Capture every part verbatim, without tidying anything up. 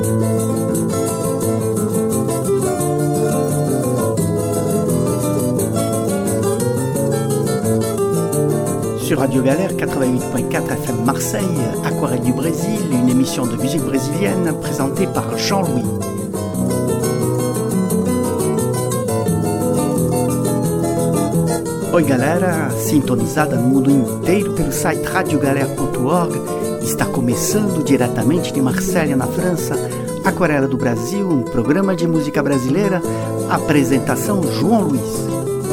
Sur Radio Galère quatre-vingt-huit point quatre F M Marseille, Aquarelle du Brésil, une émission de musique brésilienne présentée par Jean-Louis. Oi galera, sintonizada no mundo inteiro pelo site radio galera ponto org, está começando diretamente de Marselha, na França, Aquarela do Brasil, um programa de música brasileira, apresentação João Luiz.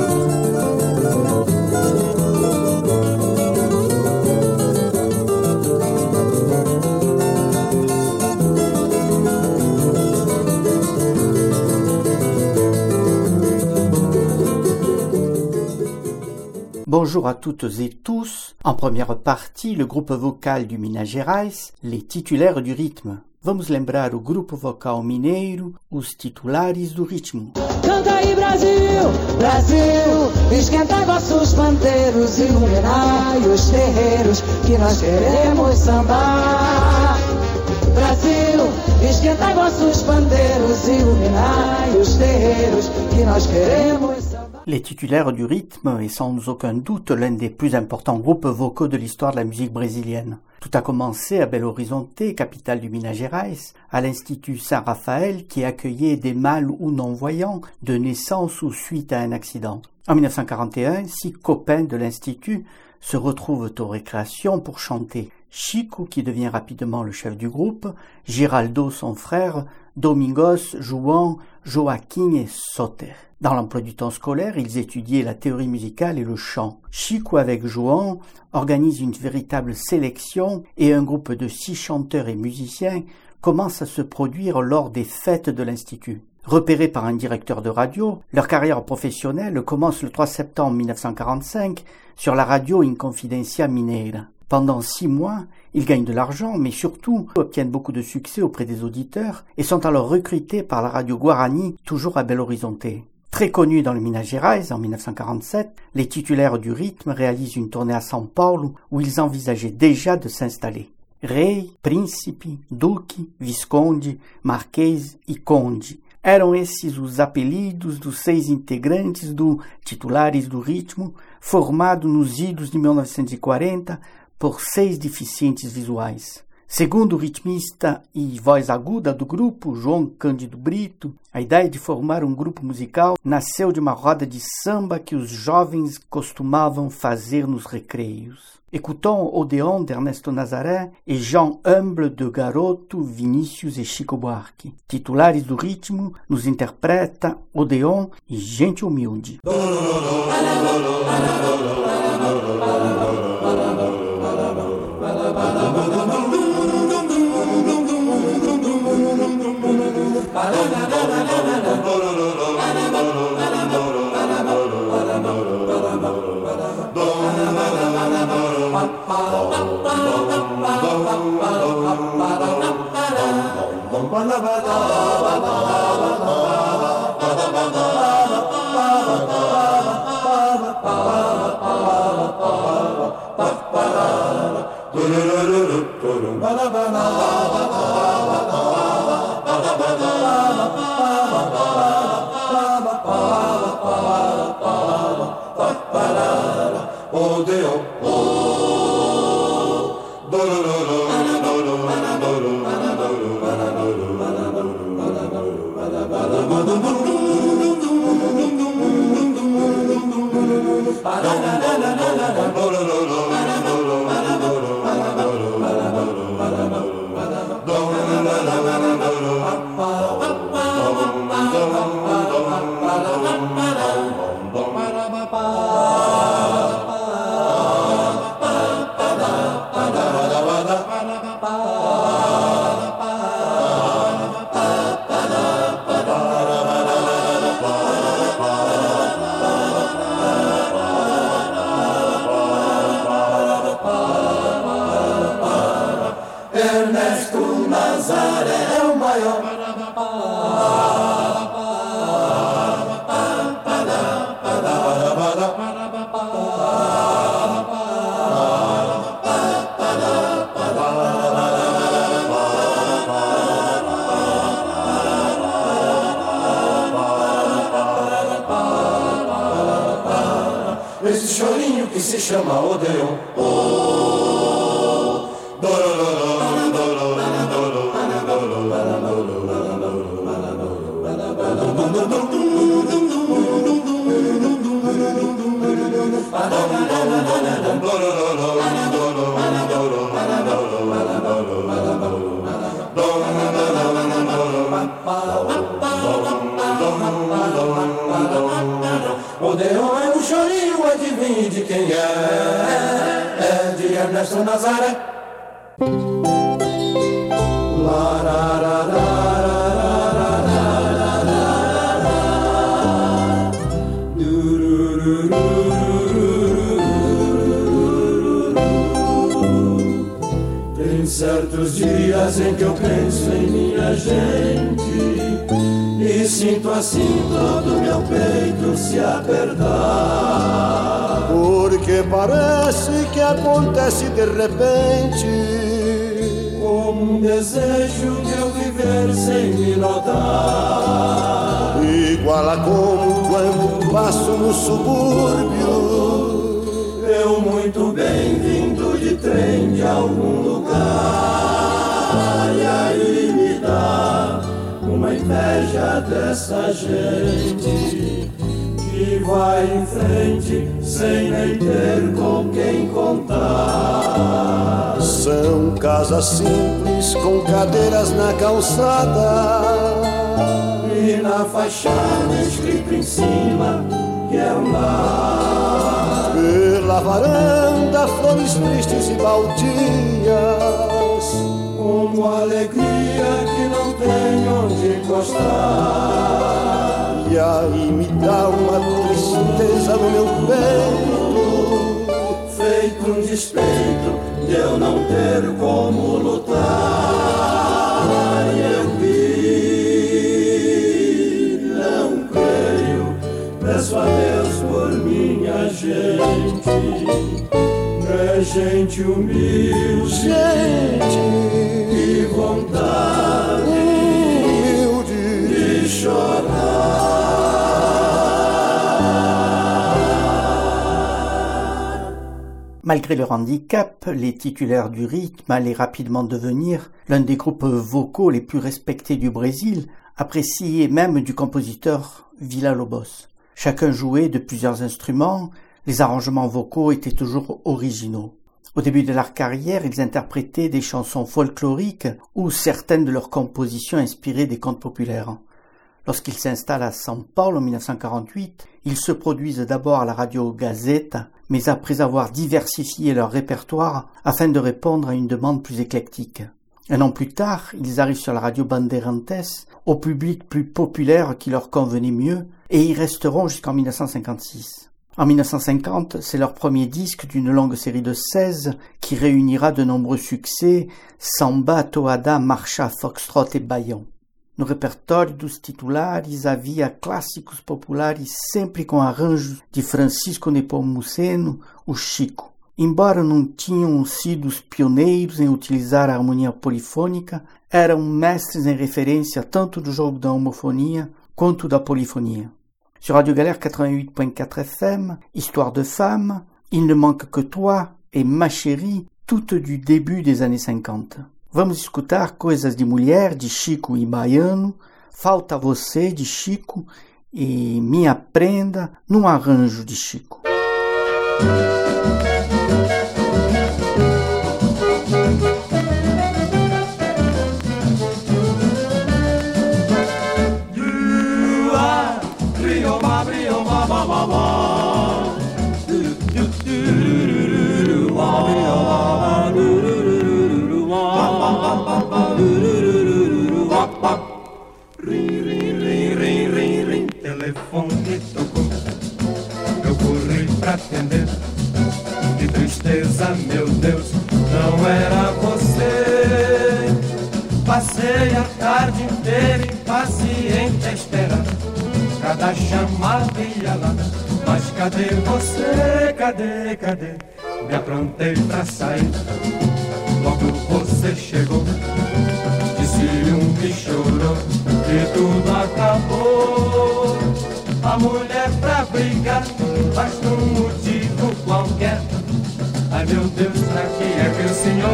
Bonjour à toutes et tous. En première partie, le groupe vocal du Minas Gerais, les titulaires du rythme. Vamos lembrar o grupo vocal mineiro, os titulares do ritmo. Canta aí Brasil, Brasil, esquenta vossos pandeiros, iluminai os terreiros, que nós queremos sambar. Brasil, esquenta vossos pandeiros, iluminai os terreiros, que nós queremos sambar. Les titulaires du rythme est sans aucun doute l'un des plus importants groupes vocaux de l'histoire de la musique brésilienne. Tout a commencé à Belo Horizonte, capitale du Minas Gerais, à l'Institut Saint-Raphaël qui accueillait des mâles ou non-voyants de naissance ou suite à un accident. En dix-neuf cent quarante et un, six copains de l'Institut se retrouvent aux récréations pour chanter. Chico, qui devient rapidement le chef du groupe, Giraldo, son frère, Domingos, João, Joaquim et Soter. Dans l'emploi du temps scolaire, ils étudiaient la théorie musicale et le chant. Chico, avec João, organise une véritable sélection et un groupe de six chanteurs et musiciens commence à se produire lors des fêtes de l'Institut. Repérés par un directeur de radio, leur carrière professionnelle commence le trois septembre mille neuf cent quarante-cinq sur la radio Inconfidencia Mineira. Pendant six mois, ils gagnent de l'argent, mais surtout obtiennent beaucoup de succès auprès des auditeurs et sont alors recrutés par la radio Guarani, toujours à Belo Horizonte. Très connus dans le Minas Gerais en mille neuf cent quarante-sept, les titulaires du rythme réalisent une tournée à São Paulo où ils envisageaient déjà de s'installer. Rei, Príncipe, Duque, Visconde, Marquês e Conde. Eram esses os apelidos dos seis integrantes do Titulares do Ritmo, formado nos idos de mil novecentos e quarenta por seis deficientes visuais. Segundo o ritmista e voz aguda do grupo, João Cândido Brito, a ideia de formar um grupo musical nasceu de uma roda de samba que os jovens costumavam fazer nos recreios. Écoutons Odeon d'Ernesto Nazaré e Jean Humble de Garoto, Vinícius e Chico Buarque. Titulares do ritmo nos interpreta Odeon e Gente Humilde. que se chama Odeon. Odeon é um chorinho, adivinhe de quem é? É de Ernesto Nazaré. Tem certos dias em que eu penso em minha gente e sinto assim todo meu peito se apertar, porque parece que acontece de repente, como um desejo de eu viver sem me notar, igual a como quando passo no subúrbio, eu muito bem vindo de trem de algum lugar, e aí me dá uma inveja dessa gente que vai em frente sem nem ter com quem contar. São casas simples com cadeiras na calçada e na fachada escrito em cima que é um lar. Pela varanda flores tristes e baldias, como alegria que não tem onde encostar. E aí me dá uma tristeza no meu peito, feito um despeito de eu não ter como lutar. E eu vi, não creio, peço a Deus por minha gente, é gente humilde, gente, e vontade humilde de chorar. Malgré leur handicap, les titulaires du rythme allaient rapidement devenir l'un des groupes vocaux les plus respectés du Brésil, apprécié même du compositeur Villa-Lobos. Chacun jouait de plusieurs instruments, les arrangements vocaux étaient toujours originaux. Au début de leur carrière, ils interprétaient des chansons folkloriques ou certaines de leurs compositions inspirées des contes populaires. Lorsqu'ils s'installent à São Paulo en dix-neuf cent quarante-huit, ils se produisent d'abord à la radio Gazeta, mais après avoir diversifié leur répertoire afin de répondre à une demande plus éclectique. Un an plus tard, ils arrivent sur la radio Bandeirantes, au public plus populaire qui leur convenait mieux, et y resteront jusqu'en dix-neuf cent cinquante-six. En dix-neuf cent cinquante, c'est leur premier disque d'une longue série de seize qui réunira de nombreux succès, samba, toada, marcha, foxtrot et baião. No repertório dos titulares havia clássicos populares sempre com arranjos de Francisco Nepomuceno, o Chico. Embora não tinham sido os pioneiros em utilizar a harmonia polifônica, eram mestres em referência tanto do jogo da homofonia quanto da polifonia. Sur Radio Galère quatre-vingt-huit point quatre F M, Histoire de femme, Il ne manque que toi et Ma chérie, toutes du début des années cinquante. Vamos escutar Coisas de Mulher, de Chico e Baiano, Falta Você, de Chico, e Minha Prenda, num arranjo de Chico. Rim, rim, rim, rim, rim, rim, telefone tocou. Eu corri pra atender. Que tristeza, meu Deus, não era você. Passei a tarde inteira impaciente a esperar. Cada chamada ia lá. Mas cadê você? Cadê, cadê? Me aprontei pra sair. Logo você chegou. Disse um que chorou, que tudo acabou. A mulher pra brigar, basta um motivo qualquer.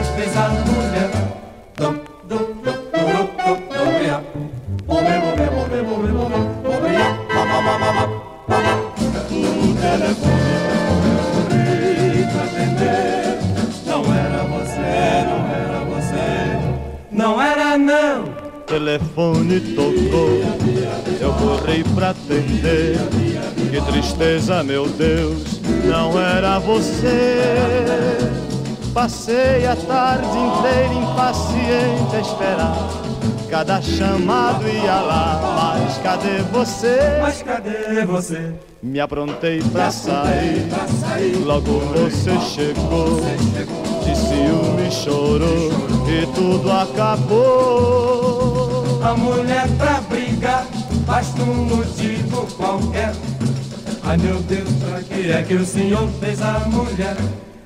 fez a mulher. Dom, dom, dom, dom, dom, dom, ia. Ome, ome, ome, ome, ome, ome, ia. Mama, mama, mama, mama. O telefone corri pra atender. Não era você, não era você. Não era não. O telefone tocou, eu corri pra atender. Que tristeza, meu Deus, não era você. Passei a tarde inteira impaciente a esperar. Cada chamado ia lá, mas cadê você? Mas cadê você? Me aprontei pra sair, logo você chegou. De ciúme chorou e tudo acabou. A mulher pra brigar, basta um motivo qualquer. Ai meu Deus, pra que é que o senhor fez a mulher?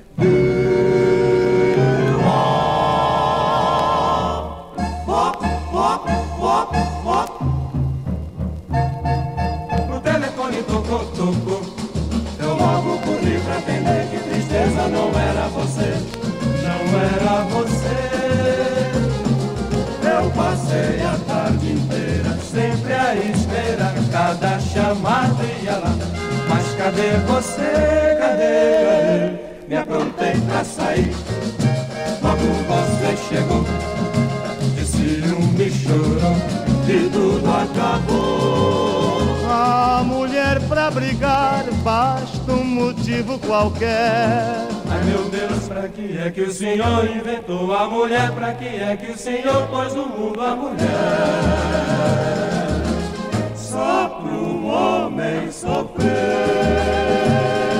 O telefone tocou, tocou. Eu logo corri pra atender. Que tristeza, não era você. Não era você. Eu passei a tarde inteira sempre a esperar. Cada chamada ia lá. Mas cadê você? Cadê, cadê? Me aprontei pra sair. Logo você chegou. De ciúme chorou e tudo acabou. A mulher pra brigar basta um motivo qualquer. Ai meu Deus, pra que é que o senhor inventou a mulher? Pra que é que o senhor pôs no mundo a mulher? Só pro homem sofrer.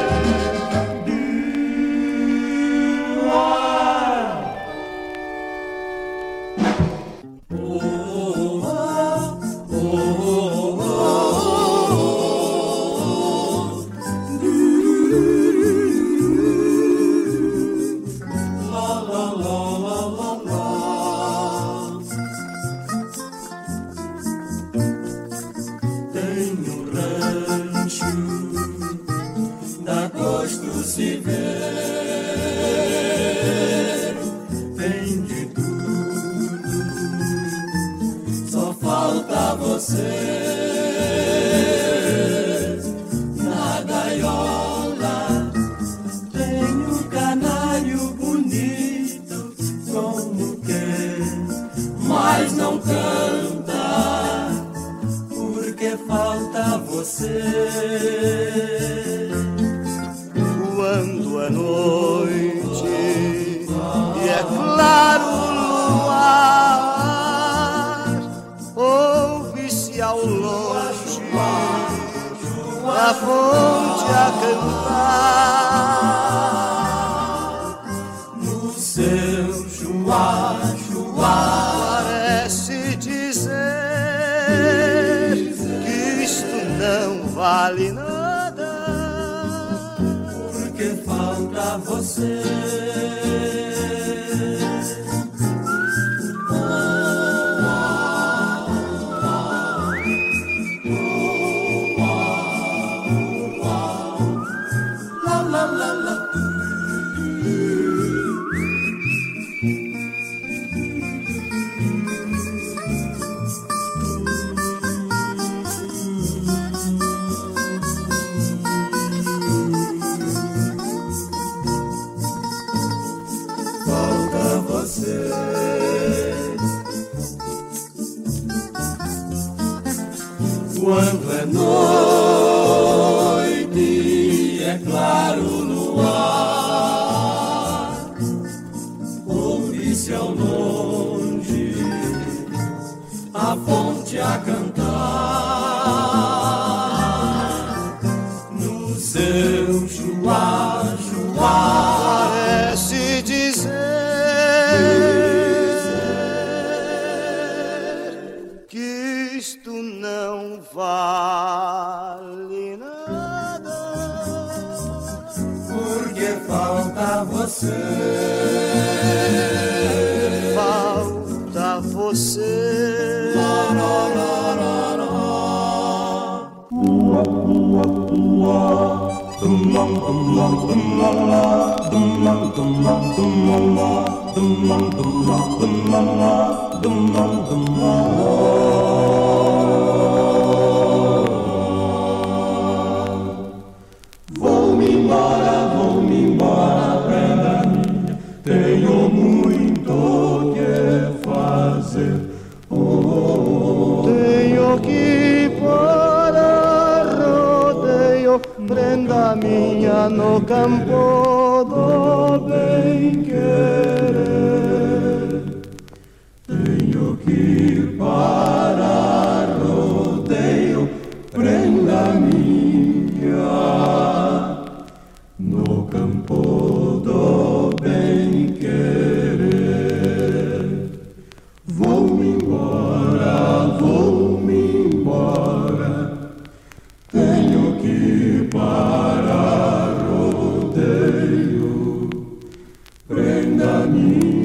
Na gaiola tem um canário bonito como quer, mas não canta porque falta você. Quando é noite e é claro o luar, ouve-se ao longe a fonte a cantar. No seu chuá, chuá, parece dizer que isto não vale nada, porque falta você. Quando é noite, é claro o luar, ouve-se ao longe a fonte a cantar. No seu chuá, chuá, parece dizer que isto não vale nada, porque falta você. Falta você. Ua, ua, ua. Dum, dum, dum, dum, dum, la, la. Dum, dum, dum, dum, dum, la, la. Vou-me embora, vou-me embora, prenda minha, tenho muito que fazer. Oh, tenho que ir para rodeio, prenda minha, no campo do bem querer. Tenho que ir para rodeio, prenda minha, no campo do bem querer. Vou-me embora, vou-me embora, tenho que ir para rodeio, prenda minha.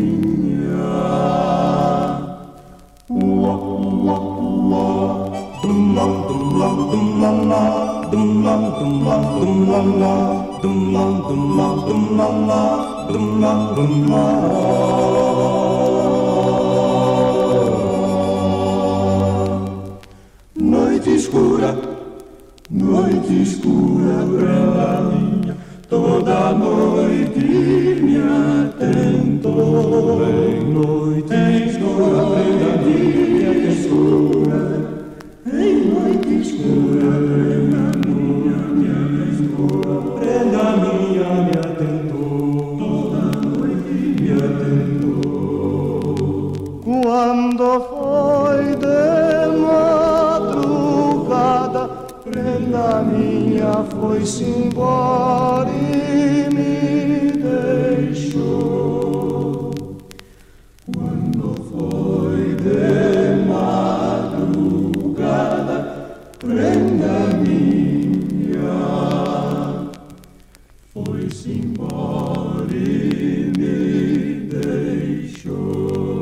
Noite escura, noite escura, prenda minha, toda noite me atentou. Vem noite escura, prenda minha, que escura, em noite escura, prenda minha, minha escura, prenda minha me atentou, toda noite me atentou. Quando foi de madrugada, prenda minha foi-se embora e me deixou. Quando foi de madrugada, prenda minha foi-se embora e me deixou.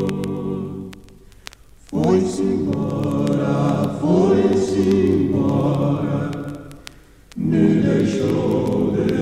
Foi-se embora, foi-se embora, me deixou de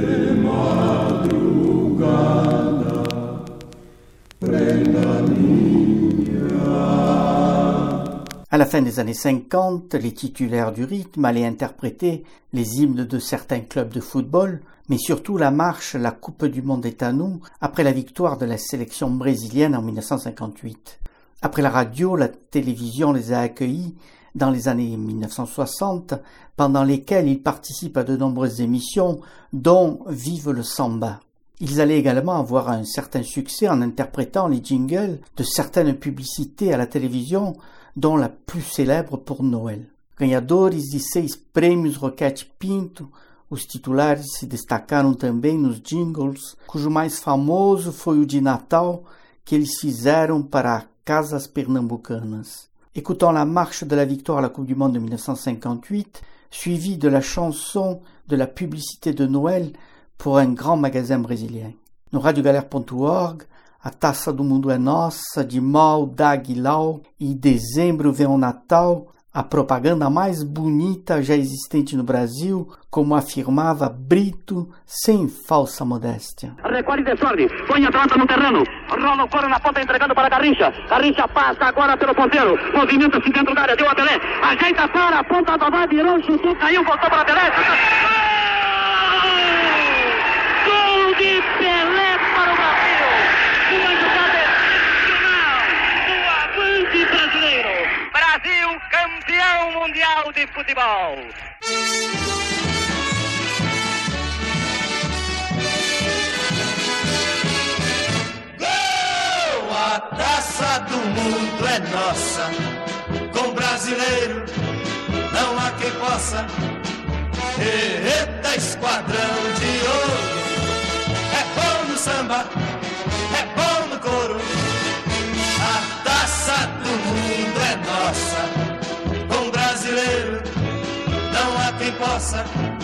madrugada, prenda minha. À la fin des années cinquante, les titulaires du rythme allaient interpréter les hymnes de certains clubs de football, mais surtout la marche La Coupe du Monde est à nous, après la victoire de la sélection brésilienne en mille neuf cent cinquante-huit. Après la radio, la télévision les a accueillis dans les années mille neuf cent soixante, pendant lesquelles ils participent à de nombreuses émissions, dont Vive le Samba. Ils allaient également avoir un certain succès en interprétant les jingles de certaines publicités à la télévision, dont la plus célèbre pour Noël. Ganhadores de seis prêmios Roquete Pinto, os titulares se destacaram também nos jingles, cujo mais famoso foi o de Natal que eles fizeram para Casas Pernambucanas. Écoutons la marche de la victoire à la Coupe du Monde de mille neuf cent cinquante-huit, suivie de la chanson de la publicité de Noël pour un grand magasin brésilien. No radio galera ponto org, a Taça do Mundo é Nossa, de Mal, Dag e Lau, e Dezembro vem o Natal, a propaganda mais bonita já existente no Brasil, como afirmava Brito, sem falsa modéstia. Recolhe desordem, põe Atlanta no terreno, rola o coro na ponta entregando para Garrincha, Garrincha passa agora pelo ponteiro, movimenta-se dentro da área, deu a Pelé, ajeita para a ponta do Dodó, virou, chutou, caiu, voltou para a Pelé. Gol de Pelé para o Brasil, uma jogada excepcional do avante brasileiro. Brasil, campeão mundial de futebol. Gol! A taça do mundo é nossa, com brasileiro não há quem possa. Eita, esquadrão de ouro, é bom no samba, é bom no coro. A taça do mundo é nossa, com brasileiro não há quem possa.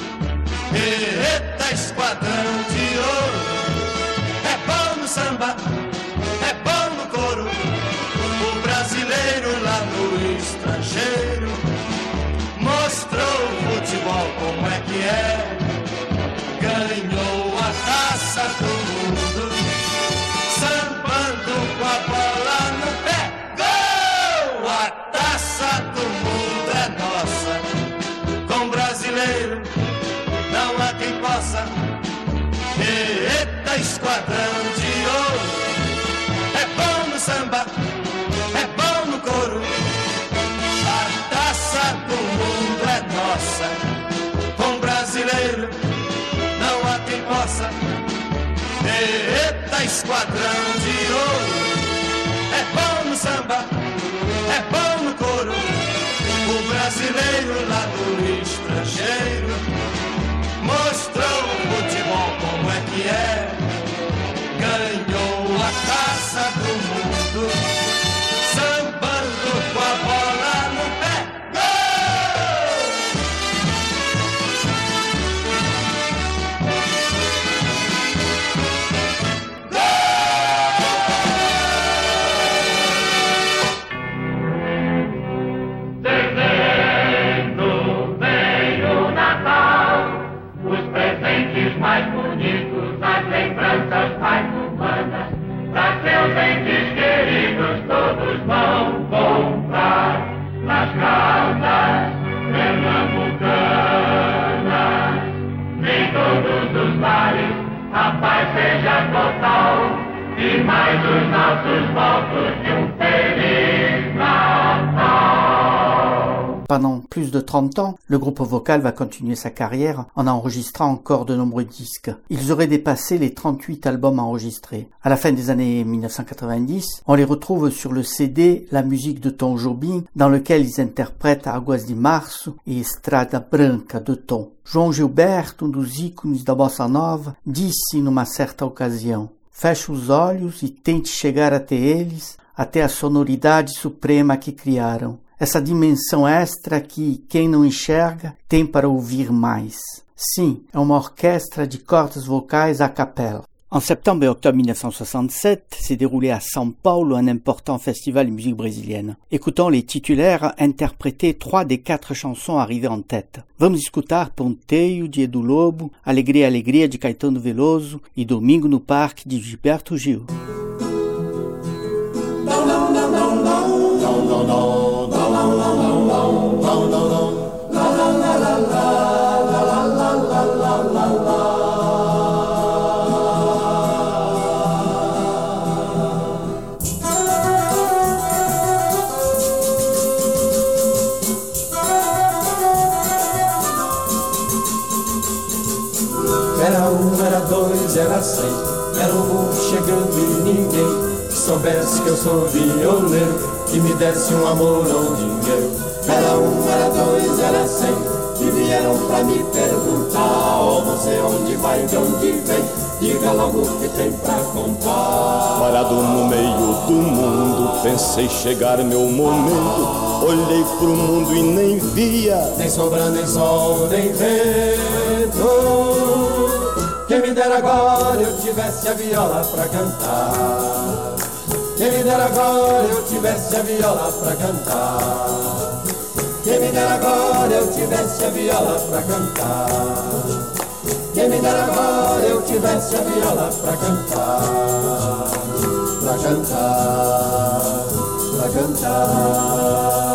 Eita, esquadrão de ouro, é bom no samba, é bom no coro. O brasileiro lá no estrangeiro mostrou o futebol como é que é. Ganhou a taça do mundo, sambando taça do mundo é nossa. Com brasileiro não há quem possa. Eita, esquadrão de ouro. É bom no samba, é bom no coro. A taça do mundo é nossa. Com brasileiro não há quem possa. Eita, esquadrão de ouro. É bom no samba, é bom no coro. O brasileiro lá no estrangeiro mostrou o futebol como é que é. Ganhou a taça do mundo, sambando com a bola no pé. Mais bonitos, as lembranças mais humanas, para seus entes queridos todos vão comprar nas casas pernambucanas. Em todos os bares a paz seja total e mais os nossos votos de um feliz Natal. Pendant plus de trente ans, le groupe vocal va continuer sa carrière en enregistrant encore de nombreux disques. Ils auraient dépassé les trente-huit albums enregistrés. À la fin des années mille neuf cent quatre-vingt-dix, on les retrouve sur le C D La musique de Tom Jobim, dans lequel ils interprètent Águas de Março et Estrada Branca de Tom. João Gilberto, um dos ícones da bossa nova, disse numa certa ocasião: feche os olhos e tente chegar até eles, até a sonoridade suprema que criaram. Essa dimensão extra que quem não enxerga tem para ouvir mais. Sim, é uma orchestre de cordes vocais a capella. En septembre et octobre mille neuf cent soixante-sept, s'est déroulé à São Paulo un important festival de musique brésilienne. Écoutons les titulaires interpréter trois des quatre chansons arrivées en tête. Vamos escutar Ponteio de Edu Lobo, Alegria Alegria de Caetano Veloso e Domingo no Parque de Gilberto Gil. Não, não, não, não, não, não, não, não. Era um, era dois, era cem, era um chegando e ninguém que soubesse que eu sou violeiro, que me desse um amor ou dinheiro. Era um, era dois, era cem, e vieram pra me perguntar: ó, oh, você onde vai, de onde vem? Diga logo o que tem pra contar. Parado no meio do mundo, pensei chegar meu momento. Olhei pro mundo e nem via nem sombra, nem sol, nem vento. Quem me dera agora eu tivesse a viola pra cantar. Quem me dera agora eu tivesse a viola pra cantar. Quem me dera agora eu tivesse a viola pra cantar. Quem me dera agora eu tivesse a viola pra cantar. Pra cantar, pra cantar.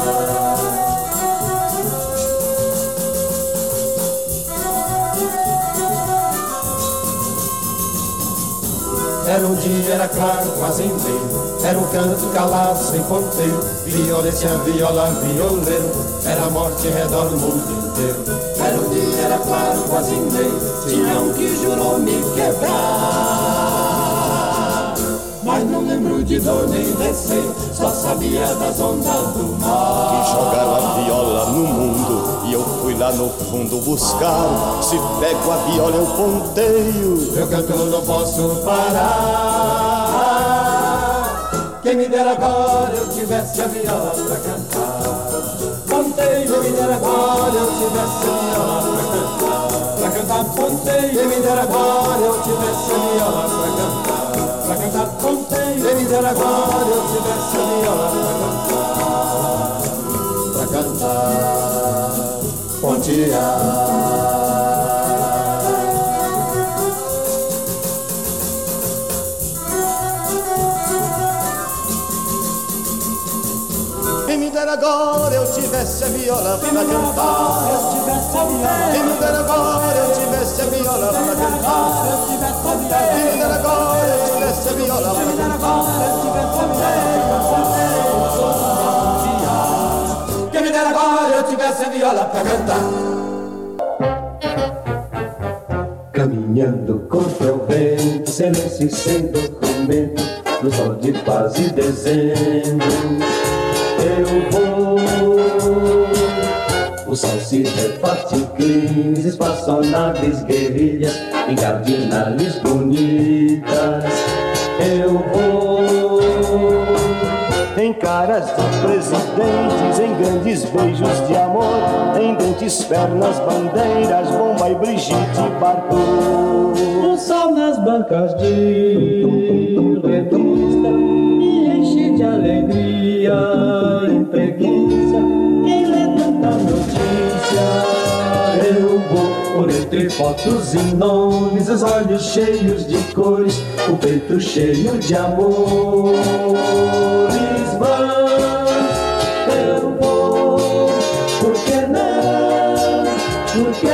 Era um dia, era claro, quase em meio. Era um canto calado, sem ponteiro. Violência, viola, violeiro. Era a morte em redor do mundo inteiro. Era um dia, era claro, quase em meio. Tinha um que jurou me quebrar, mas não lembro de dor nem receio. Só sabia das ondas do mar. Que jogaram a viola no mundo e eu fui lá no fundo buscar. Se pego a viola eu ponteio, eu canto, não posso parar. Quem me dera agora eu tivesse a viola pra cantar. Ponteio, quem me dera agora eu tivesse a viola pra cantar. Pra cantar ponteio, quem me dera agora eu tivesse a viola pra cantar. Pra cantar ponteio, quem me dera agora eu tivesse a viola pra cantar. Pra cantar pontear. Quem me dera agora eu tivesse a viola pra cantar. Quem me dera agora eu tivesse a viola pra cantar. Quem me dera agora eu tivesse a viola pra cantar. Quem me dera agora eu tivesse a viola pra cantar. Caminhando contra o vento, silêncio sem documento, no sol de paz e dezembro, eu vou. O sol se reparte em crimes, espaçonaves, guerrilhas, em cardinales bonitas, eu vou. Em caras de presidentes, em grandes beijos de amor, em dentes, pernas, bandeiras, bomba e Brigitte Bardot. O sol nas bancas de revista me enche de alegria, em preguiça, quem lê tanta notícia. Eu vou por entre fotos e nomes, os olhos cheios de cores, o peito cheio de amores. Eu vou, por que não, por que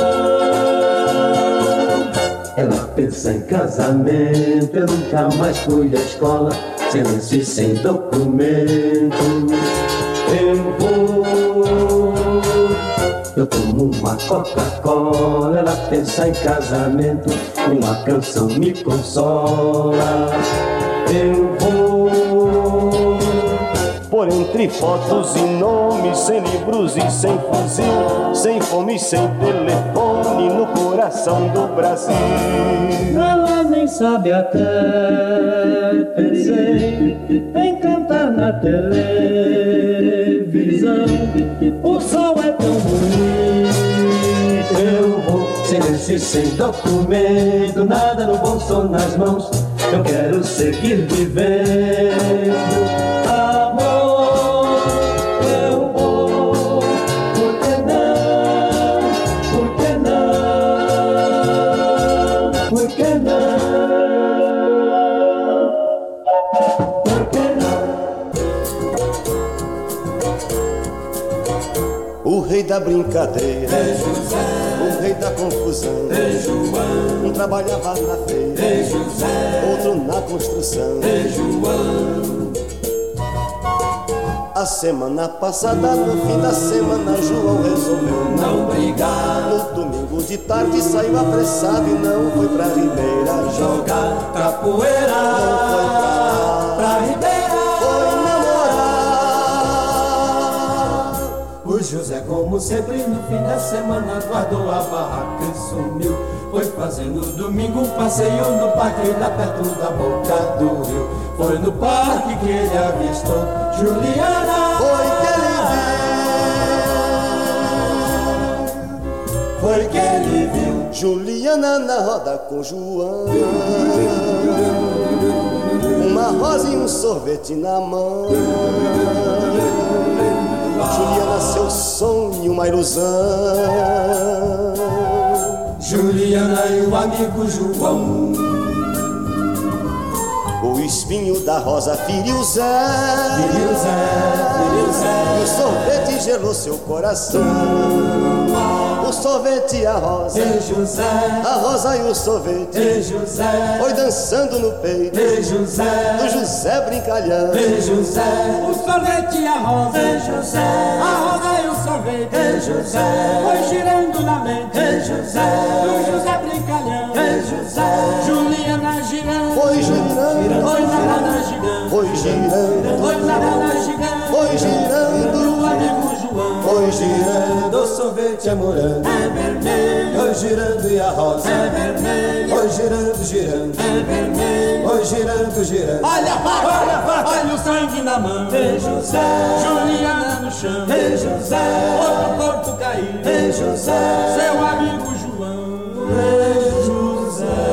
não? Ela pensa em casamento, eu nunca mais fui à escola, silêncio sem documento. Eu vou, eu tomo uma Coca-Cola, ela pensa em casamento, uma canção me consola. Eu vou por entre fotos e nomes, sem livros e sem fuzil, sem fome e sem telefone, no coração do Brasil. Ela nem sabe até, pensei em cantar na televisão. O sol é tão bonito. Eu vou, silêncio sem documento, nada no bolso ou nas mãos. Eu quero seguir vivendo. Amor, eu vou. Por que não? Por que não? Por que não? Por que O rei da brincadeira é José, o rei da confusão é João. Um trabalhava na feira é José, outro na construção é João. A semana passada, no fim da semana, João resolveu não brigar. No domingo de tarde saiu apressado e não foi pra Ribeira jogar capoeira. Não foi pra, pra Ribeira, foi namorar. O José, como sempre, no fim da semana guardou a barraca e sumiu. Foi fazer no domingo um passeio no parque lá perto da boca do rio. Foi no parque que ele avistou Juliana. Foi que ele viu, foi que ele viu Juliana na roda com João. Uma rosa e um sorvete na mão. Juliana, seu sonho, uma ilusão. Juliana e o amigo João. O espinho da rosa feriu Zé, feriu Zé, feriu Zé. E o sorvete gelou seu coração. O sorvete e a rosa, e José. A rosa e o sorvete, e José. Foi dançando no peito, e José. Do José brincalhão, e José. O sorvete e a rosa, e José. A rosa e o sorvete, e José. Foi girando na mente, e José. Do José brincalhão, e José. Juliana girando, foi girando, foi na roda gigante, foi girando, foi na roda gigante, foi girando. O amigo João, foi girando. O sorvete é morango, é vermelho. Foi girando e a rosa, é vermelho. Foi girando, girando, é vermelho. Foi girando, girando. Olha a vaca, olha a vaca, olha o sangue na mão. E José, Juliana no chão. E José, outro corpo caído. E José, seu amigo João. E José,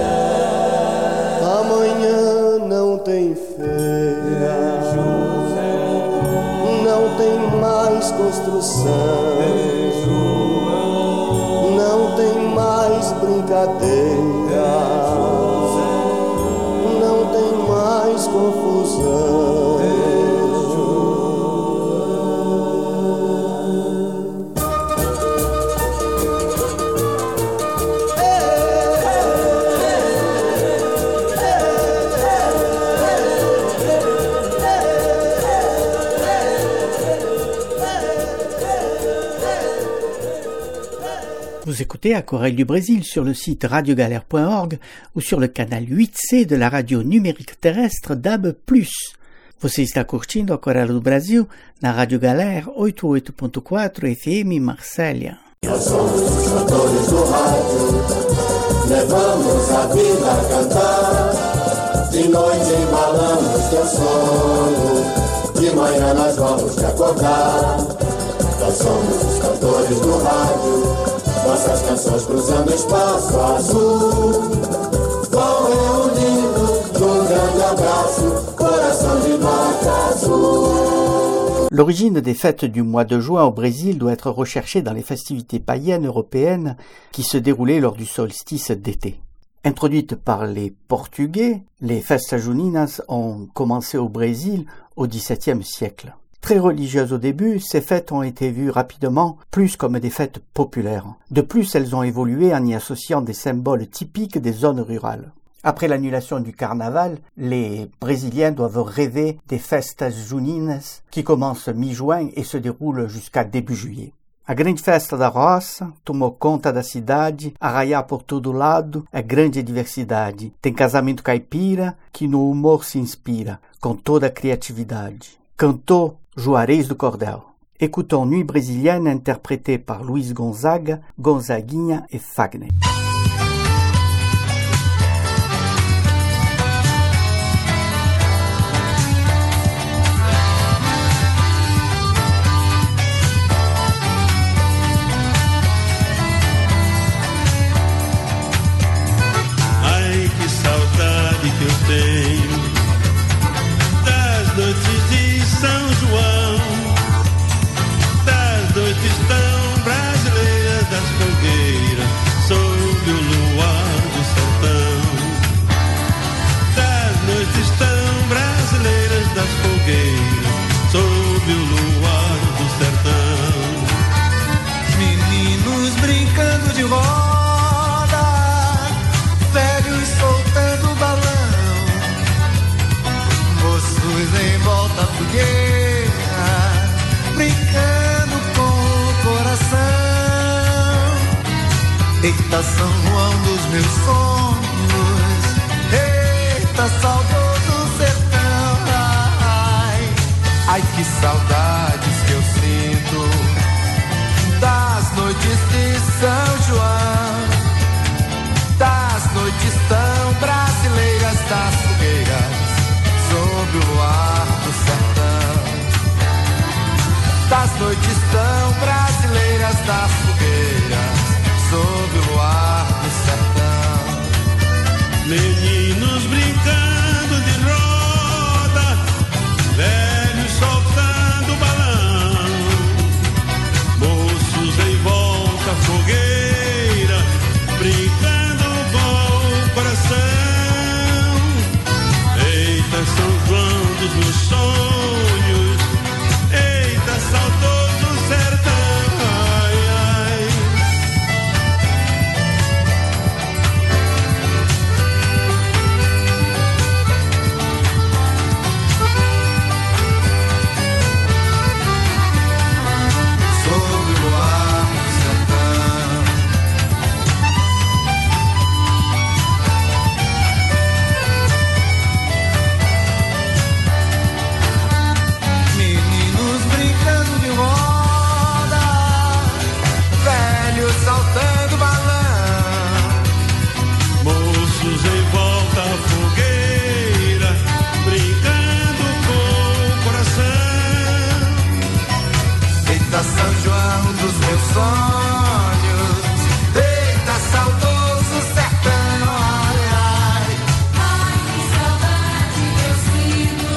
amanhã não tem feira, não tem mais construção, não tem mais brincadeira, não tem mais confusão. Vous écoutez Aquarelle du Brésil sur le site radio galère point org ou sur le canal huit C de la radio numérique terrestre D A B plus. Você está curtindo Aquarela do Brasil na Rádio Galera oitenta e oito ponto quatro F M Marsella. Nós somos os cantores do rádio, levamos a vida a cantar. De noite embalamos teu sono, de manhã nós vamos te acordar. Nós somos os cantores do rádio, nossas canções cruzando o espaço azul, vão reunindo num grande abraço, coração de nota azul. L'origine des fêtes du mois de juin au Brésil doit être recherchée dans les festivités païennes européennes qui se déroulaient lors du solstice d'été. Introduites par les Portugais, les festas juninas ont commencé au Brésil au dix-septième siècle. Très religieuses au début, ces fêtes ont été vues rapidement plus comme des fêtes populaires. De plus, elles ont évolué en y associant des symboles typiques des zones rurales. Après l'annulation du carnaval, les Brésiliens doivent rêver des festas juninas qui commencent mi-juin et se déroulent jusqu'à début juillet. A grande festa da roça tomou conta da cidade, arraiar por todo lado é grande diversidade. Tem casamento caipira que no humor se inspira, com toda a criatividade. Cantou Juarez do Cordel. Écoutons Nuit brésilienne interprétée par Luiz Gonzaga, Gonzaguinha et Fagner. Ai, que saudade que eu tenho das noites de São João, das noites tão brasileiras, das fogueiras sob o luar do sertão, das noites tão brasileiras, das fogueiras sob o luar do sertão. Meninos brincando de roda, velhos soltando balão, moços em volta à fogueira, brincando com o coração. Eita, São João dos meus sonhos, eita, saudoso sertão. Ai, ai, que saudades que eu sinto das noites de São João, das noites tão brasileiras, das fogueiras sob o luar do sertão, das noites tão brasileiras, das fogueiras sob o luar do sertão. Meninos brincando de roda, velhos soltando balão, moços em volta à fogueira, brincando com o coração. Eita, São João dos meus sonhos, eita, saudoso sertão. Ai, ai. Sob o luar do sertão, meninos brincando de roda, velhos saltando balão, Moços em volta à fogueira, brincando com o coração. eita, São João dos meus sonhos, eita, saudoso sertão. Ai, ai, ai, que saudade eu sinto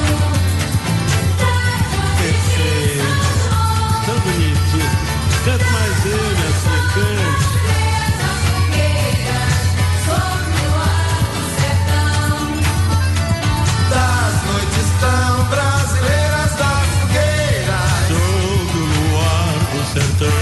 das noites de São João, Tão bonitinho. Canta mais eu, minha filha, cante. das fogueiras sob o luar do sertão, das noites tão brasileiras, das fogueiras. Sob o luar do sertão.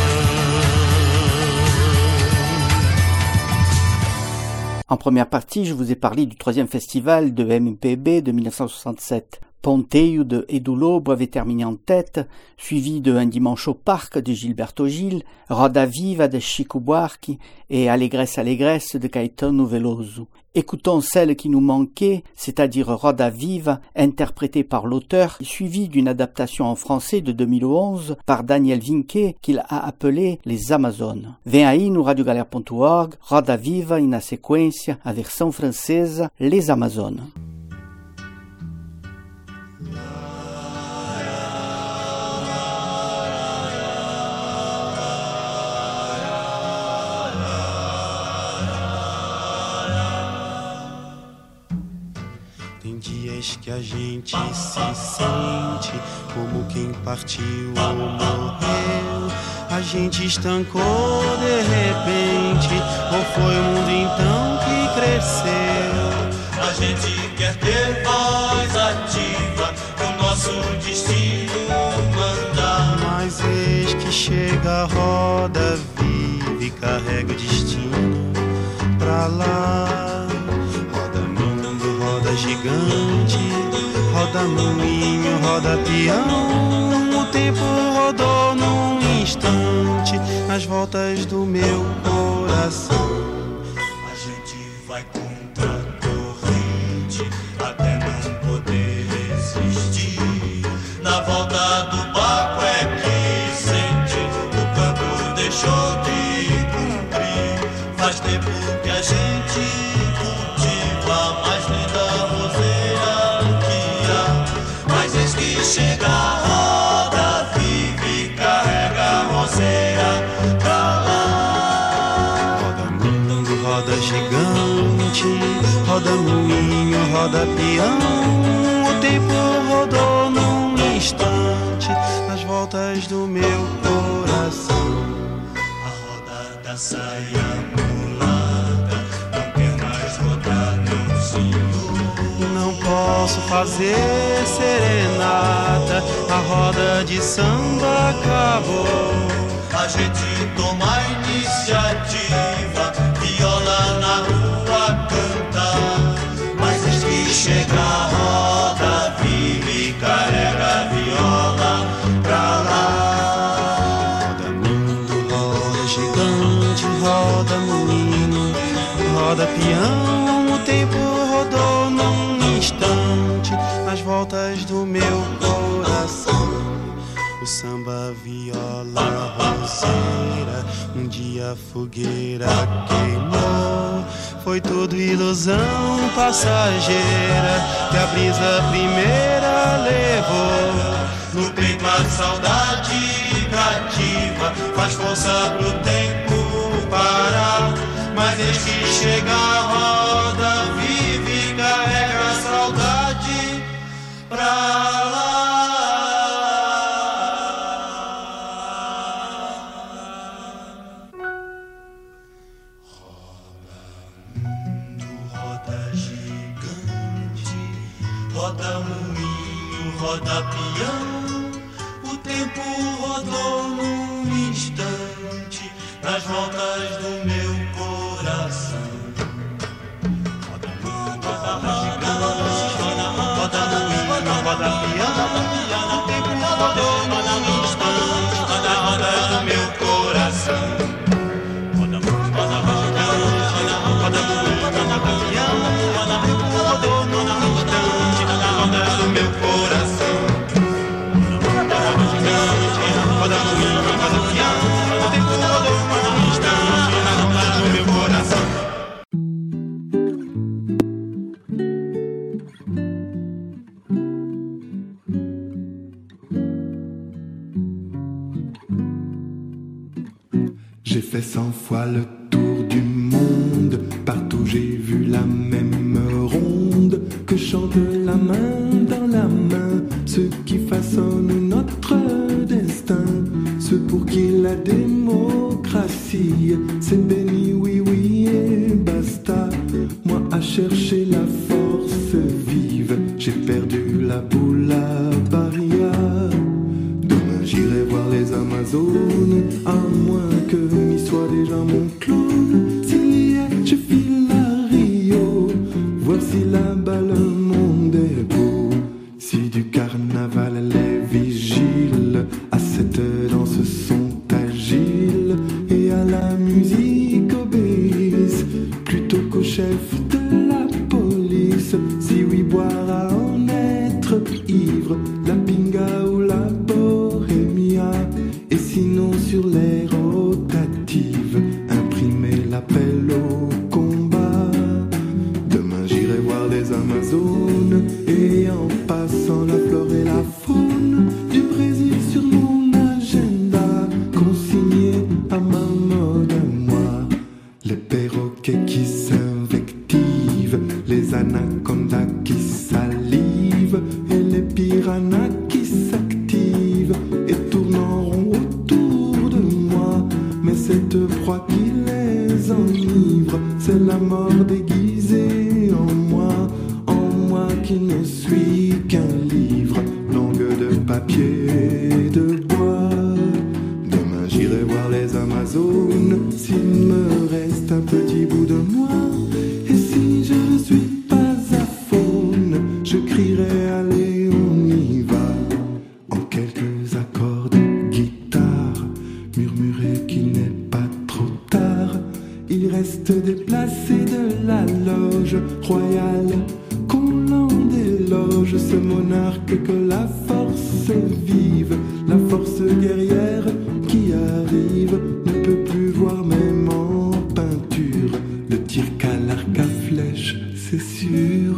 En première partie, je vous ai parlé du troisième festival de M P B de mille neuf cent soixante-sept. Ponteio de Edu Lobo avait terminé en tête, suivi de Un dimanche au parc de Gilberto Gil, Roda Viva de Chico Buarque et Allégresse Allégresse de Caetano Veloso. Écoutons celle qui nous manquait, c'est-à-dire Roda Viva, interprétée par l'auteur, suivie d'une adaptation en français de deux mille onze par Daniel Vinque qu'il a appelé Les Amazones. Vem aí no radio galera ponto org, Roda Viva e na sequência a versão francesa Les Amazones. Dias que a gente se sente como quem partiu ou morreu. A gente estancou de repente, ou foi o mundo então que cresceu? A gente quer ter voz ativa, o nosso destino mandar. Mas eis que chega a roda viva e carrega o destino pra lá. Roda gigante, roda moinho, roda peão. O tempo rodou num instante nas voltas do meu coração. A gente vai contra a corrente até não poder resistir. Na volta do barco é que sente o campo deixou de cumprir. Faz tempo que a gente cultiva a mais linda chega a roda viva e carrega a roseira pra lá. Roda mundo, roda gigante, roda moinho, roda peão. O tempo rodou num instante nas voltas do meu coração. A roda da saia mulata não quer mais rodar, não, senhor. Não posso fazer serenata, a roda de samba acabou. A gente toma a iniciativa, viola na rua cantar. Mas eis que chega a roda viva e carrega a viola pra lá. Roda mundo, roda gigante, roda moinho, roda peão. O tempo rodou num instante nas voltas do meu coração. O samba, viola, roseira, um dia a fogueira queimou. Foi tudo ilusão passageira que a brisa primeira levou. No peito a saudade cativa faz força pro tempo parar. Mas eis que chega a roda viva e carrega a saudade pra lá. Roda moinho, roda peão. O tempo rodou num instante nas voltas do meu coração. Roda mundo, roda gigante, roda moinho, roda peão. O tempo rodou num instante nas voltas do meu coração. Roda mundo, roda gigante, roda moinho, roda peão. O tempo rodou num instante do meu coração. Roda gigante, roda moinho, roda peão. O tempo rodou num instante na roda do meu coração. J'ai fait cent fois le tour du monde. Partout j'ai vu la même ronde que chante la main dans la main, ceux qui façonnent notre destin, ceux pour qui la démocratie c'est béni, oui, oui, et basta. Moi à chercher la force vive, j'ai perdu la boule à Paria. Demain j'irai voir les Amazones, à moins que m'y soit déjà mon clone. S'il y est, je file à Rio, voir si là-bas le monde est beau. Si du sinon sur les rotatives, imprimer l'appel au combat. Demain j'irai voir les Amazones, et en passant la flore et la faune du Brésil sur mon agenda, consigné à ma mode à moi. Les perroquets qui s'invectivent, les anacondas qui salivent, et les piranhas qui s'activent et tournent en rond autour de moi. Mais cette proie qui les enivre, c'est la mort déguisée en moi, en moi qui ne suis qu'un livre, langue de papier et de bois. Demain j'irai voir les Amazones, s'il me reste un petit bout de moi. Et si je ne suis pas à faune, je crierai allez on y va. En quelques accords de guitare, murmurer qu'il n'est pas trop tard. Il reste déplacé de la loge royale qu'on l'en déloge, ce monarque que la force vive, la force guerrière qui arrive, ne peut plus voir même en peinture le tir qu'à l'arc à flèche, c'est sûr.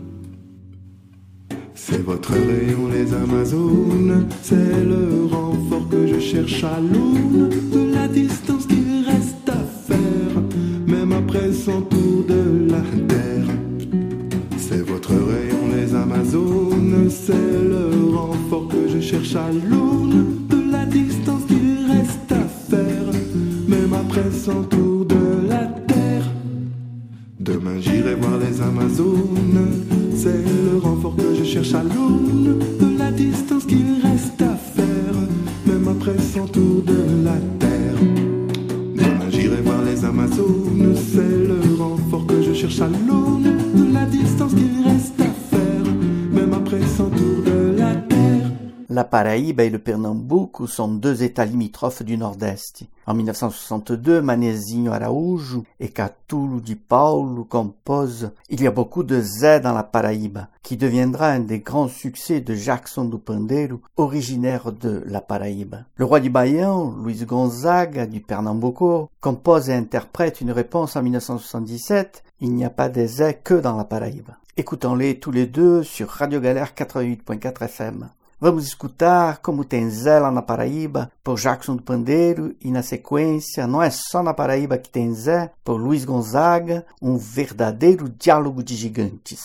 C'est votre rayon les Amazones, c'est le renfort que je cherche à l'aune de la distance qu'il reste à faire, même après son tour de la terre. C'est votre rayon les Amazones, c'est le renfort que je cherche à l'aune de la distance qu'il reste à faire, même après son tour de la terre. Demain j'irai voir les Amazones, c'est le renfort que je cherche à l'aune de la distance qu'il reste à faire, même après son tour de la terre. Demain j'irai voir les Amazones, c'est le renfort que je cherche à l'aune de la distance qu'il reste à faire, même après son tour de la terre. La Paraíba et le Pernambuco sont deux États limitrophes du Nord-Est. En mille neuf cent soixante-deux, Manezinho Araújo et Catulo de Paulo composent « Il y a beaucoup de Zé dans la Paraíba », qui deviendra un des grands succès de Jackson do Pandeiro, originaire de la Paraíba. Le roi du Baião, Luiz Gonzaga du Pernambuco, compose et interprète une réponse en mille neuf cent soixante-dix-sept « Il n'y a pas de Zé que dans la Paraíba ». Écoutons-les tous les deux sur Radio Galère quatre-vingt-huit point quatre F M. Vamos escutar Como Tem Zé lá na Paraíba, por Jackson do Pandeiro, e na sequência Não é só na Paraíba que tem Zé, por Luiz Gonzaga, um verdadeiro diálogo de gigantes.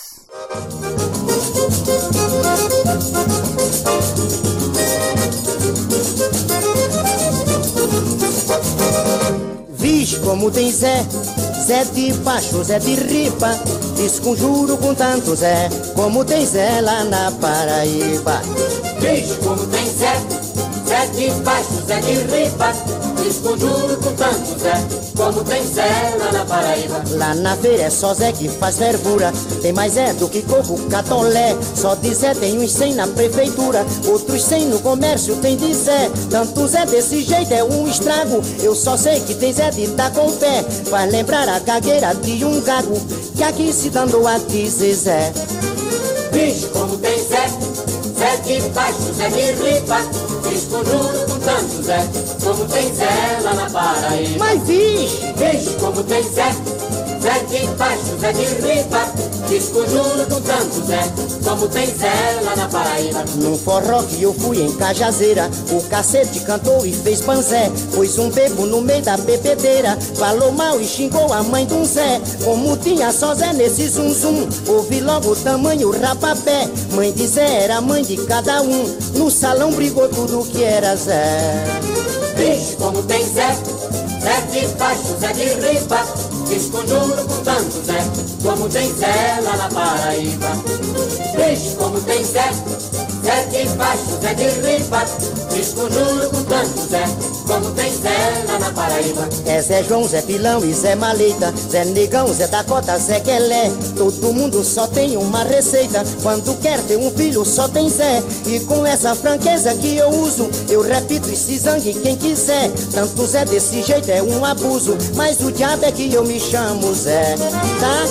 Vixe, como tem Zé, Zé de baixo, Zé de ripa, desconjuro com tanto Zé, como tem Zé lá na Paraíba. Vixe, como tem Zé, Zé de baixo, Zé de ripa, desconjuro com tanto Zé, como tem Zé lá na Paraíba. Lá na feira é só Zé que faz fervura, tem mais Zé do que coco, catolé. Só de Zé tem uns cem na prefeitura, outros cem no comércio tem de Zé. Tanto Zé desse jeito é um estrago, eu só sei que tem Zé de tá com pé. Faz lembrar a gagueira de um gago, que aqui se dando a dizer Zé. Vixe, como tem Zé, Zé de baixo, Zé de ripa, desconjuro com tanto Zé, como tem Zé lá na Paraíba. Mas vixe, vixe, como tem Zé, Zé de baixo, Zé de ripa, desconjuro com tanto Zé, como tem Zé lá na Paraíba. Num forró que eu fui em Cajazeira, o cacete cantou e fez panzé, pois um bebo no meio da bebedeira falou mal e xingou a mãe de um Zé. Como tinha só Zé nesse zum zum, ouvi logo o tamanho rapapé. Mãe de Zé era mãe de cada um, no salão brigou tudo que era Zé. Vixe, como tem Zé, Zé de baixo, Zé de ripa, desconjuro com tanto Zé, como tem Zé lá na Paraíba. Vixe, como tem Zé, Zé de baixo, Zé de ripa, desconjuro com tanto Zé, como tem Zé lá na Paraíba. É Zé João, Zé Pilão e Zé Maleta, Zé Negão, Zé Dakota, Zé Quelé. Todo mundo só tem uma receita, quando quer ter um filho só tem Zé. E com essa franqueza que eu uso, eu repito e se zangue quem quiser. Tanto Zé desse jeito é um abuso, mas o diabo é que eu me chamo Zé, tá?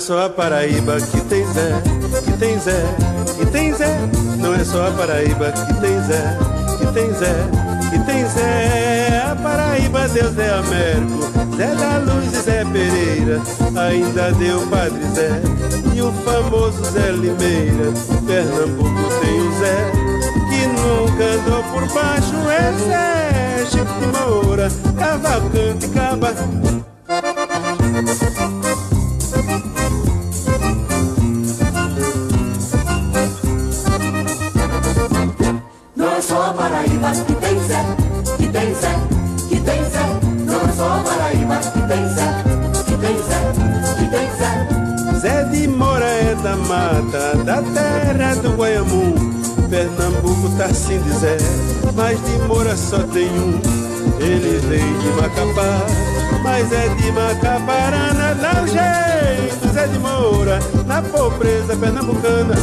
só a Paraíba que tem Zé, que tem Zé, que tem Zé. Não é só a Paraíba que tem Zé, que tem Zé, que tem Zé. A Paraíba deu Zé Américo, Zé da Luz e Zé Pereira. Ainda deu Padre Zé e o famoso Zé Limeira. Pernambuco tem o Zé que nunca andou por baixo. É Zé Chico de Moura, Cavalcante, Caba. Não é só a Paraíba que tem Zé, que tem Zé, que tem Zé. Não é só a Paraíba que tem Zé, que tem Zé, que tem Zé. Zé de Moura é da mata, da terra do Guaiamum. Pernambuco tá assim de Zé, mas de Moura só tem um. Ele veio de Macapá, mas é de Macaparana. Dá um jeito, Zé de Moura, na pobreza pernambucana.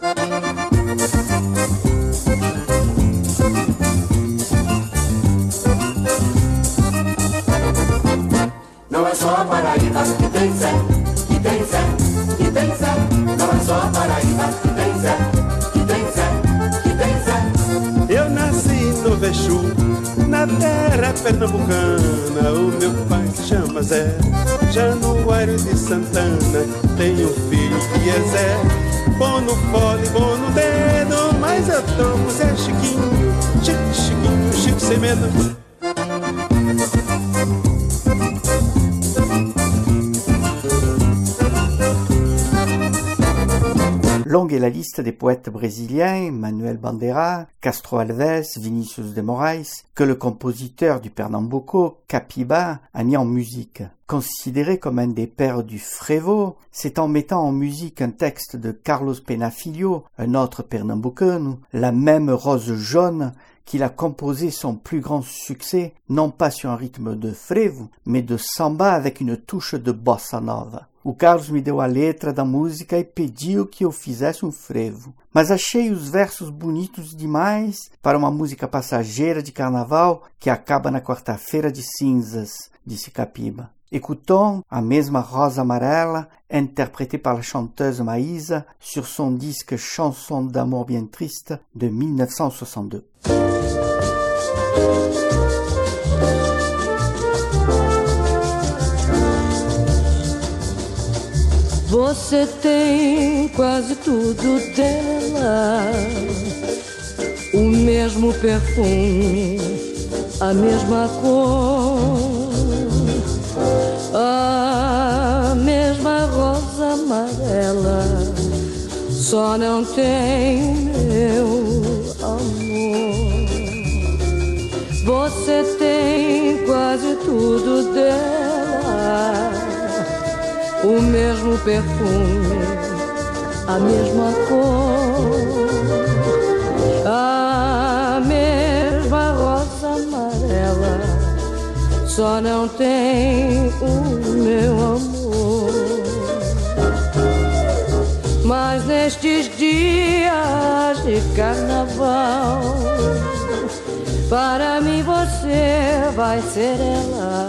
Não é só a Paraíba que tem Zé, que tem Zé, que tem Zé. Não é só a Paraíba que tem Zé, que tem Zé, que tem Zé. Eu nasci no Vexu, na terra pernambucana. O meu pai se chama Zé Januário de Santana. Tenho um filho que é Zé, bom no fole, bom no dedo. Mas eu tô com Zé Chiquinho, Chico, Chiquinho, Chico sem medo. Longue est la liste des poètes brésiliens, Manuel Bandeira, Castro Alves, Vinicius de Moraes, que le compositeur du Pernambuco, Capiba, a mis en musique. Considéré comme un des pères du frevo, c'est en mettant en musique un texte de Carlos Penafilho, un autre pernambucano, La même rose jaune, qu'il a composé son plus grand succès, non pas sur un rythme de frevo, mais de samba avec une touche de bossa nova. O Carlos me deu a letra da música e pediu que eu fizesse um frevo. Mas achei os versos bonitos demais para uma música passageira de carnaval que acaba na quarta-feira de cinzas, disse Capiba. Écoutons a mesma Rosa Amarela, interprétée par la chanteuse Maïsa sur son disque Chanson d'amour bien triste de mille neuf cent soixante-deux. Você tem quase tudo dela, o mesmo perfume, a mesma cor, a mesma rosa amarela, só não tem o meu amor. Você tem quase tudo dela, o mesmo perfume, a mesma cor, a mesma rosa amarela, só não tem o meu amor. Mas nestes dias de carnaval, para mim você vai ser ela,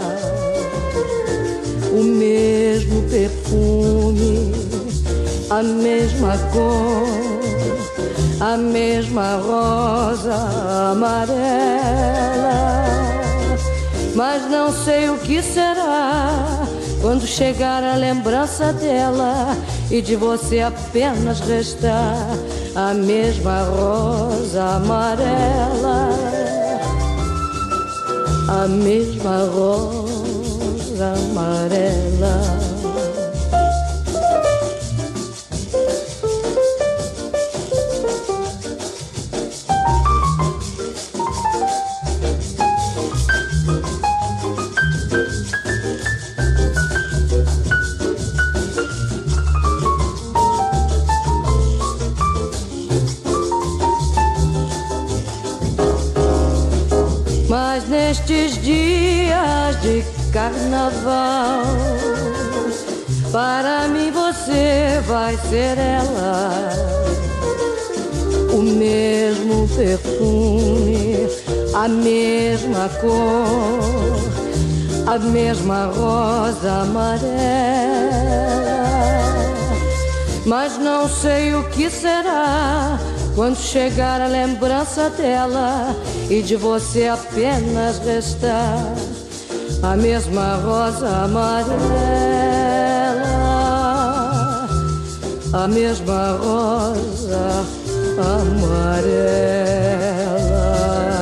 o mesmo perfume, a mesma cor, a mesma rosa amarela. Mas não sei o que será quando chegar a lembrança dela e de você apenas restar a mesma rosa amarela, a mesma rosa amarela. Mas nestes dias de carnaval, para mim você vai ser ela, o mesmo perfume, a mesma cor, a mesma rosa amarela. Mas não sei o que será quando chegar a lembrança dela e de você apenas restar a mesma rosa amarela, a mesma rosa amarela.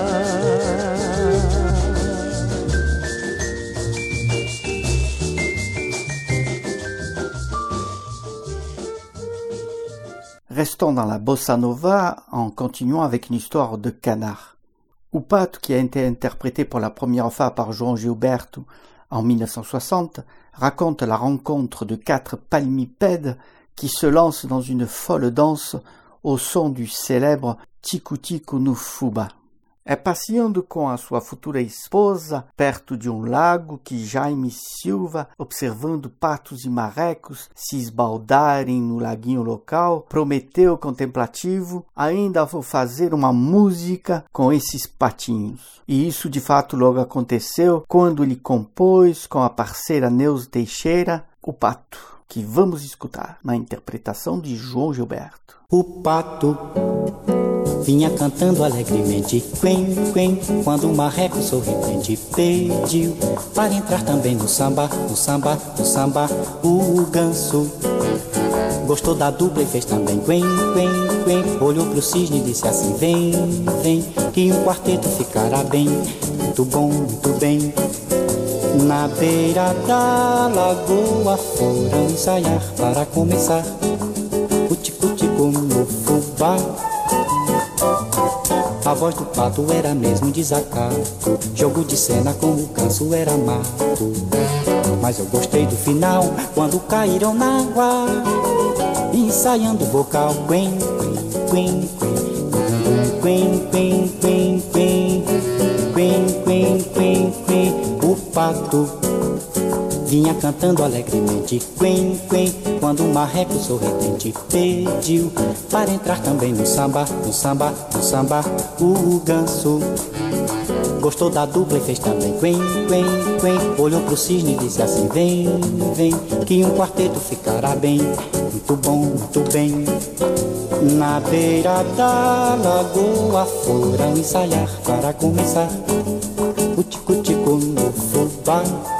Restons dans la bossa nova en continuant avec une histoire de canard. O Pato, qui a été interprété pour la première fois par João Gilberto en mille neuf cent soixante, raconte la rencontre de quatre palmipèdes qui se lancent dans une folle danse au son du célèbre Tico Tico no Fubá. É passeando com a sua futura esposa perto de um lago que Jaime Silva, observando patos e marrecos se esbaldarem no laguinho local, prometeu contemplativo: ainda vou fazer uma música com esses patinhos. E isso de fato logo aconteceu quando ele compôs com a parceira Neuza Teixeira o Pato, que vamos escutar na interpretação de João Gilberto. O pato vinha cantando alegremente, quen, quen, quando o marreco sorridente pediu para entrar também no samba, no samba, no samba. O ganso gostou da dupla e fez também quen, quen, quen. Olhou pro cisne e disse assim: vem, vem, que um quarteto ficará bem, muito bom, muito bem. Na beira da lagoa foram ensaiar para começar o tico-tico no fubá. A voz do pato era mesmo desacato, jogo de cena com o ganso era mato. Mas eu gostei do final, quando caíram na água, ensaiando o vocal. Quen, quen, quen, quen, quen, quen, quen, quen, quen, quen, quen. O pato vinha cantando alegremente, quen, quen, quando o marreco sorridente pediu para entrar também no samba, no samba, no samba. O ganso gostou da dupla e fez também quen, quen, quen. Olhou pro cisne e disse assim: vem, vem, que um quarteto ficará bem, muito bom, muito bem. Na beira da lagoa foram ensaiar para começar o tico-tico no fubá.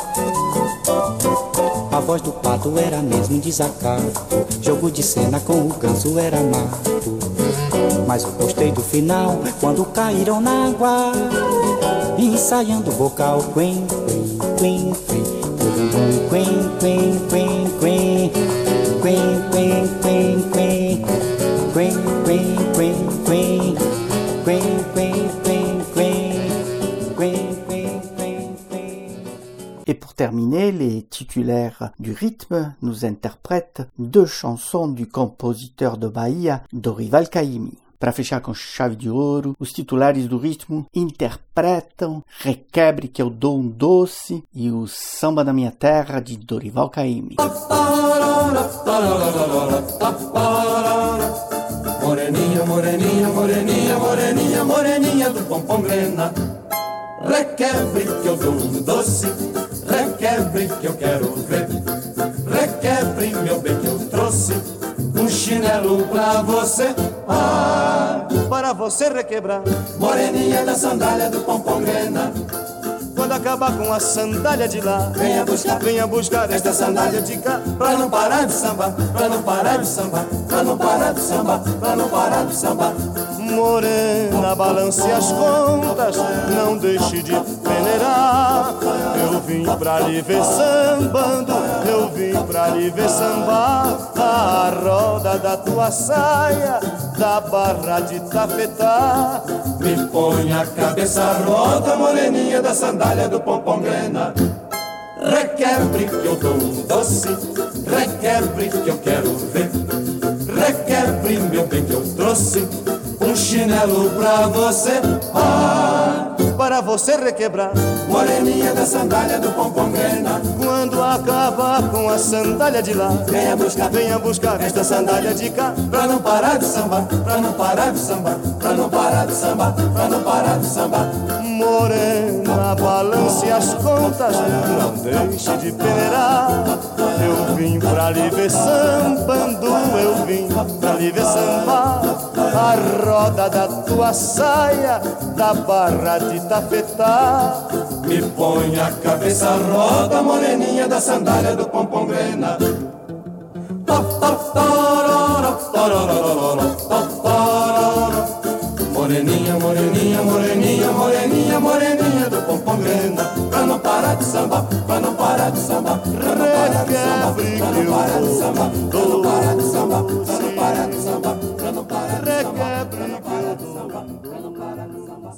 A voz do pato era mesmo desacato, jogo de cena com o ganso era mato. Mas eu gostei do final, quando caíram na água, ensaiando o vocal. Quen, quen, quen, quen, quen, quen, quen, quen, quen, quen, quen, quen, quen, quen, quen, quen, quen, Et pour terminer, les titulaires du rythme nous interprètent deux chansons du compositeur de Bahia, Dorival Caymmi. Para fechar com chave de ouro, os titulares do ritmo interpretam Requebre que eu dou um doce e o Samba da Minha Terra de Dorival Caymmi. Moreninha, moreninha, moreninha, moreninha, moreninha do pompom grena. Requebre que eu dou um doce, requebre que eu quero ver. Requebre, meu bem, que eu trouxe um chinelo pra você. Ah, para você requebrar, moreninha da sandália do pompom grena. Quando acabar com a sandália de lá, venha buscar, venha buscar esta sandália de cá. Pra não parar de sambar, pra não parar de sambar, pra não parar de sambar, pra não parar de sambar. Morena, balance as contas, não deixe de peneirar. Eu vim pra lhe ver sambando, eu vim pra lhe ver sambar. A roda da tua saia, da barra de tafetá. Me põe a cabeça roda, moreninha da sandália do pompom grena. Requebre que eu dou um doce, requebre que eu quero ver. Requebre, meu bem, que eu trouxe um chinelo pra você. Ah, para você requebrar. Moreninha da sandália do pompom grena. Quando acabar com a sandália de lá, venha buscar, venha buscar esta sandália de cá. Pra não parar de sambar, pra não parar de sambar, pra não parar de sambar, pra não parar de sambar. Morena, balance as contas, não deixe de peneirar. Eu vim pra lhe ver sambando, eu vim pra lhe ver sambar. A roda da tua saia, da barra de tafetá. Me põe a cabeça à roda, moreninha da sandália do pompom grena. Moreninha, moreninha, moreninha, moreninha, moreninha do pompom grena. Pra não parar de sambar, pra não parar de sambar, pra não parar de sambar, pra não parar de sambar, pra não parar de sambar, pra não parar de sambar, pra não parar de sambar, pra não parar de sambar, pra não parar de sambar.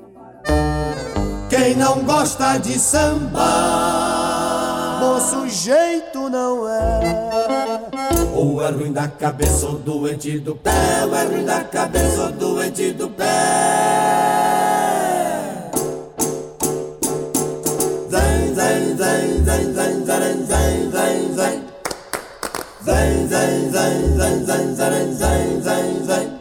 Quem não gosta de samba, bom sujeito não é. Ou é ruim da cabeça ou doente do pé, ou é ruim da cabeça ou doente do pé. Zem, zem, zem, zem, zem, zem, zem, zem, zem. Zem, zem, zem, zem, zem, zem, zem, zem, zem.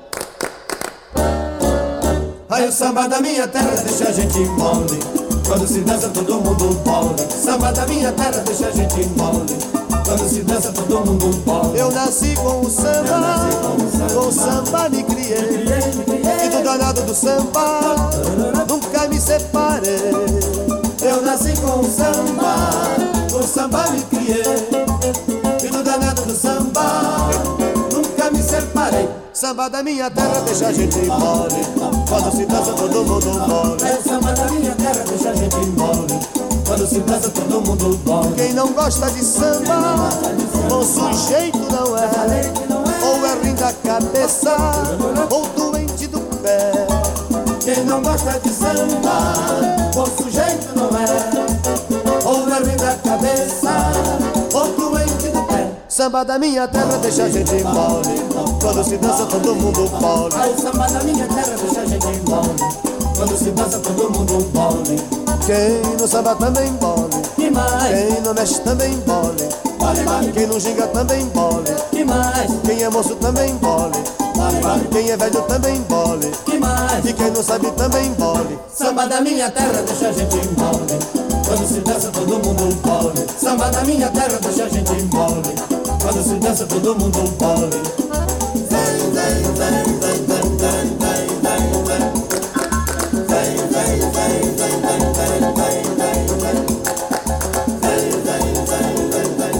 Aí o samba da minha terra deixa a gente mole. Quando se dança todo mundo mole. Samba da minha terra deixa a gente mole. Quando se dança todo mundo mole. Eu nasci com o samba, com o samba me criei. E do danado do samba nunca me separei. Eu nasci com o samba, com o samba me criei. E do danado do samba nunca me separei. Samba da minha terra deixa a gente mole. Quando se dança todo mundo mole. É o samba da minha terra deixa a gente mole. Quando se dança todo mundo mole. Quem não gosta de samba, bom sujeito não é. Ou é ruim da cabeça, ou doente do pé. Quem não gosta de samba, bom sujeito não é. Ou é ruim da cabeça, ou doente do pé. Samba da minha terra deixa a gente mole. Quando se dança todo mundo mole. Aí o samba da minha terra deixa a gente mole. Quando se dança todo mundo mole. Quem no samba também mole. E mais? Quem não mexe também mole. Mole, mole. Quem não ginga também mole. E mais? Quem é moço também mole. Mole, mole. Quem é velho também mole. E mais? E quem não sabe também mole. Samba da minha terra deixa a gente mole. Quando se dança todo mundo mole. Samba da minha terra deixa a gente mole. Quando se dança todo mundo mole. Zem, zem, zem, zem, zem, zem, zem, zem, zem. Zem, zem, zem, zem, zem, zem, zem, zem, zem. Zem, zem, zem, zem, zem,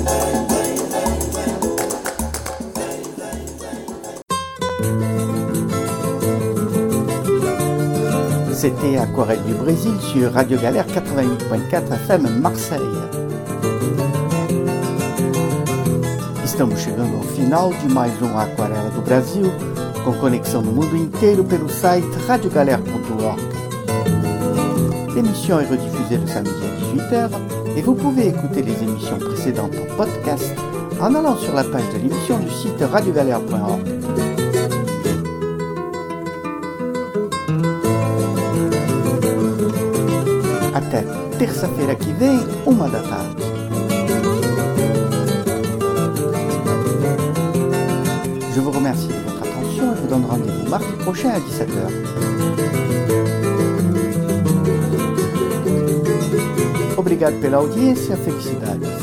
zem, zem, zem. C'était Aquarelle du Brésil sur Radio Galère quatre-vingt-huit point quatre F M Marseille. Estamos chegando ao final de mais um Aquarela do Brasil, com conexão no mundo inteiro pelo site radio galère ponto org. L'émission est rediffusée le samedi à dix-huit heures et vous pouvez écouter les émissions précédentes en podcast en allant sur la page de l'émission du site radio galère point org. Até terça-feira que vem, uma da tarde. Je vous remercie de votre attention et vous donne rendez-vous mardi prochain à dix-sept heures. Obrigado pela audiência, felicidades.